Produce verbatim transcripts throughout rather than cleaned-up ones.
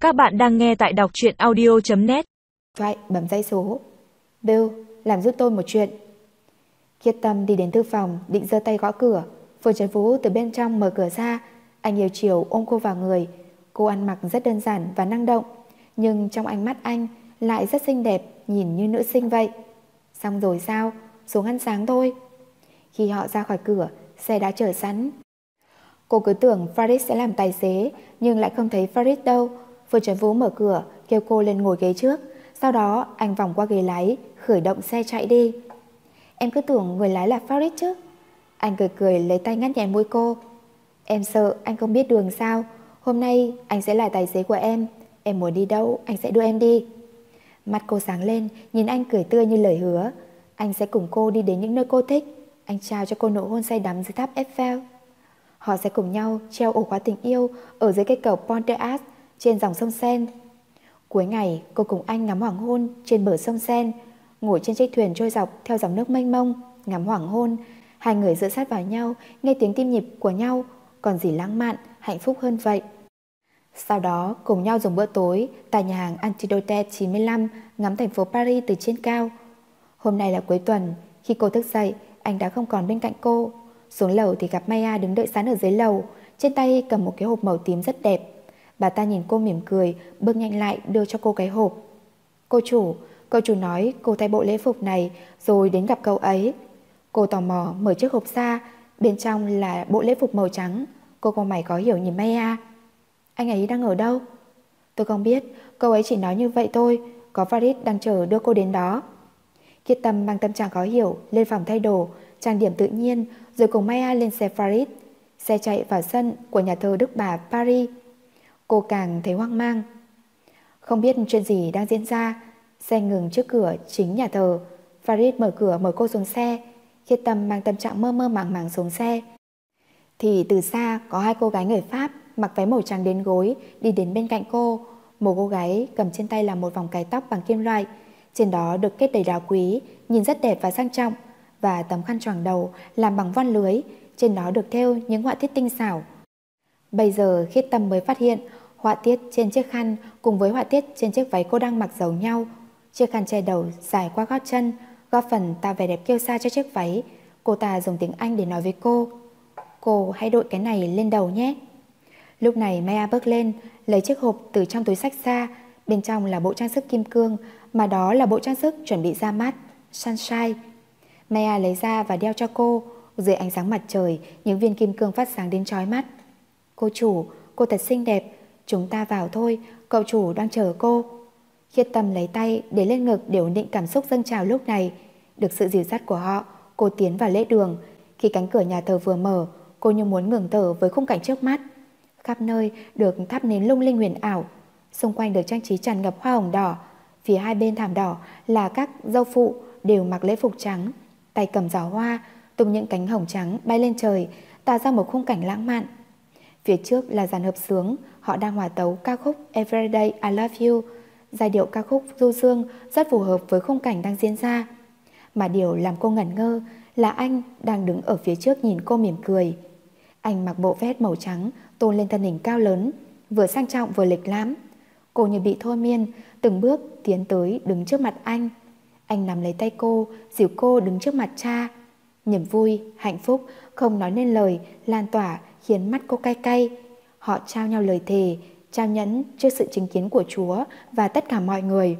Các bạn đang nghe tại đọc truyện audio chấm net. Vậy bấm dây số. Bill, làm giúp tôi một chuyện. Kiệt Tâm đi đến thư phòng, định giơ tay gõ cửa. Phương Trấn Vũ từ bên trong mở cửa ra. Anh yêu chiều ôm cô vào người. Cô ăn mặc rất đơn giản và năng động, nhưng trong ánh mắt anh lại rất xinh đẹp, nhìn như nữ sinh vậy. Xong rồi sao? Xuống ăn sáng thôi. Khi họ ra khỏi cửa, xe đã chờ sẵn. Cô cứ tưởng Farid sẽ làm tài xế, nhưng lại không thấy Farid đâu. Phương Trấn Vũ mở cửa, kêu cô lên ngồi ghế trước. Sau đó anh vòng qua ghế lái, khởi động xe chạy đi. Em cứ tưởng người lái là Farid chứ. Anh cười cười lấy tay ngắt nhẹ mũi cô. Em sợ anh không biết đường sao. Hôm nay anh sẽ là tài xế của em. Em muốn đi đâu anh sẽ đưa em đi. Mắt cô sáng lên, nhìn anh cười tươi như lời hứa. Anh sẽ cùng cô đi đến những nơi cô thích. Anh trao cho cô nụ hôn say đắm dưới tháp Eiffel. Họ sẽ cùng nhau treo ổ khóa tình yêu ở dưới cây cầu Pont d'Arc trên dòng sông Seine. Cuối ngày, cô cùng anh ngắm hoàng hôn trên bờ sông Seine, ngồi trên chiếc thuyền trôi dọc theo dòng nước mênh mông, ngắm hoàng hôn. Hai người dựa sát vào nhau, nghe tiếng tim nhịp của nhau, còn gì lãng mạn, hạnh phúc hơn vậy. Sau đó, cùng nhau dùng bữa tối tại nhà hàng Antidote chín mươi lăm, ngắm thành phố Paris từ trên cao. Hôm nay là cuối tuần, khi cô thức dậy, anh đã không còn bên cạnh cô. Xuống lầu thì gặp Maya đứng đợi sẵn ở dưới lầu, trên tay cầm một cái hộp màu tím rất đẹp. Bà ta nhìn cô mỉm cười, bước nhanh lại đưa cho cô cái hộp. Cô chủ, cô chủ nói cô thay bộ lễ phục này rồi đến gặp cậu ấy. Cô tò mò mở chiếc hộp ra, bên trong là bộ lễ phục màu trắng. Cô cau mày khó hiểu nhìn Maya. Anh ấy đang ở đâu? Tôi không biết, cô ấy chỉ nói như vậy thôi. Có Farid đang chờ đưa cô đến đó. Kiệt Tâm mang tâm trạng khó hiểu lên phòng thay đồ, trang điểm tự nhiên, rồi cùng Maya lên xe Farid. Xe chạy vào sân của nhà thờ Đức Bà Paris. Cô càng thấy hoang mang. Không biết chuyện gì đang diễn ra. Xe ngừng trước cửa chính nhà thờ. Farid mở cửa mời cô xuống xe. Kiệt Tâm mang tâm trạng mơ mơ màng màng xuống xe. Thì từ xa có hai cô gái người Pháp mặc váy màu trắng đến gối đi đến bên cạnh cô. Một cô gái cầm trên tay là một vòng cài tóc bằng kim loại, trên đó được kết đầy đá quý, nhìn rất đẹp và sang trọng, và tấm khăn choàng đầu làm bằng voan lưới, trên đó được thêu những họa tiết tinh xảo. Bây giờ Khiết Tâm mới phát hiện họa tiết trên chiếc khăn cùng với họa tiết trên chiếc váy cô đang mặc giống nhau. Chiếc khăn che đầu dài qua gót chân, góp phần tạo vẻ đẹp kiêu sa cho chiếc váy. Cô ta dùng tiếng Anh để nói với cô. Cô hãy đội cái này lên đầu nhé. Lúc này Maya bước lên, lấy chiếc hộp từ trong túi xách ra. Bên trong là bộ trang sức kim cương, mà đó là bộ trang sức chuẩn bị ra mắt, Sunshine. Maya lấy ra và đeo cho cô. Dưới ánh sáng mặt trời, những viên kim cương phát sáng đến chói mắt. Cô chủ, cô thật xinh đẹp. Chúng ta vào thôi, cậu chủ đang chờ cô. Khiết Tâm lấy tay để lên ngực để ổn định cảm xúc dâng trào lúc này. Được sự dìu dắt của họ, cô tiến vào lễ đường. Khi cánh cửa nhà thờ vừa mở, cô như muốn ngừng thở với khung cảnh trước mắt. Khắp nơi được thắp nến lung linh huyền ảo, xung quanh được trang trí tràn ngập hoa hồng đỏ. Phía hai bên thảm đỏ là các dâu phụ đều mặc lễ phục trắng, tay cầm giỏ hoa, tung những cánh hồng trắng bay lên trời, tạo ra một khung cảnh lãng mạn. Phía trước là dàn hợp xướng, họ đang hòa tấu ca khúc Everyday I Love You. Giai điệu ca khúc du dương rất phù hợp với khung cảnh đang diễn ra. Mà điều làm cô ngẩn ngơ là anh đang đứng ở phía trước nhìn cô mỉm cười. Anh mặc bộ vest màu trắng tôn lên thân hình cao lớn, vừa sang trọng vừa lịch lãm. Cô như bị thôi miên, từng bước tiến tới đứng trước mặt anh. Anh nắm lấy tay cô, dìu cô đứng trước mặt cha. Niềm vui, hạnh phúc không nói nên lời lan tỏa khiến mắt cô cay cay. Họ trao nhau lời thề, trao nhẫn trước sự chứng kiến của Chúa và tất cả mọi người.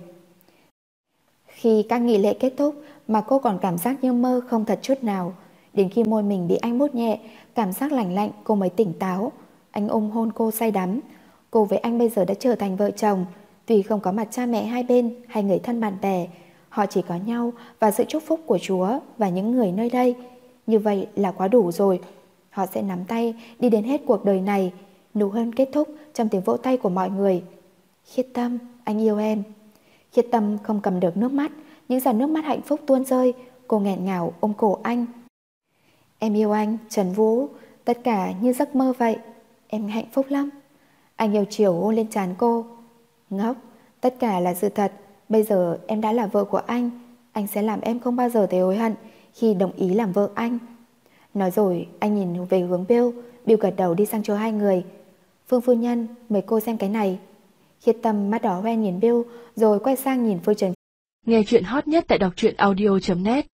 Khi các nghi lễ kết thúc mà cô còn cảm giác như mơ không thật chút nào. Đến khi môi mình bị anh mút nhẹ, cảm giác lạnh lạnh, cô mới tỉnh táo. Anh ôm hôn cô say đắm. Cô với anh bây giờ đã trở thành vợ chồng. Tuy không có mặt cha mẹ hai bên hay người thân bạn bè, họ chỉ có nhau và sự chúc phúc của Chúa và những người nơi đây. Như vậy là quá đủ rồi. Họ sẽ nắm tay đi đến hết cuộc đời này. Nụ hôn kết thúc trong tiếng vỗ tay của mọi người. Khiết Tâm, anh yêu em. Khiết Tâm không cầm được nước mắt, những giọt nước mắt hạnh phúc tuôn rơi. Cô nghẹn ngào ôm cổ anh. Em yêu anh, Trấn Vũ, tất cả như giấc mơ vậy. Em hạnh phúc lắm. Anh yêu chiều hôn lên trán cô. Ngốc, tất cả là sự thật. Bây giờ em đã là vợ của anh. Anh sẽ làm em không bao giờ thấy hối hận khi đồng ý làm vợ anh. Nói rồi anh nhìn về hướng Bill. Bill gật đầu đi sang chỗ hai người. Phương phu nhân, mời cô xem cái này. Khiết Tâm mắt đỏ hoe nhìn Bill rồi quay sang nhìn Phương Trần. Nghe chuyện hot nhất tại đọc truyện audio chấm net.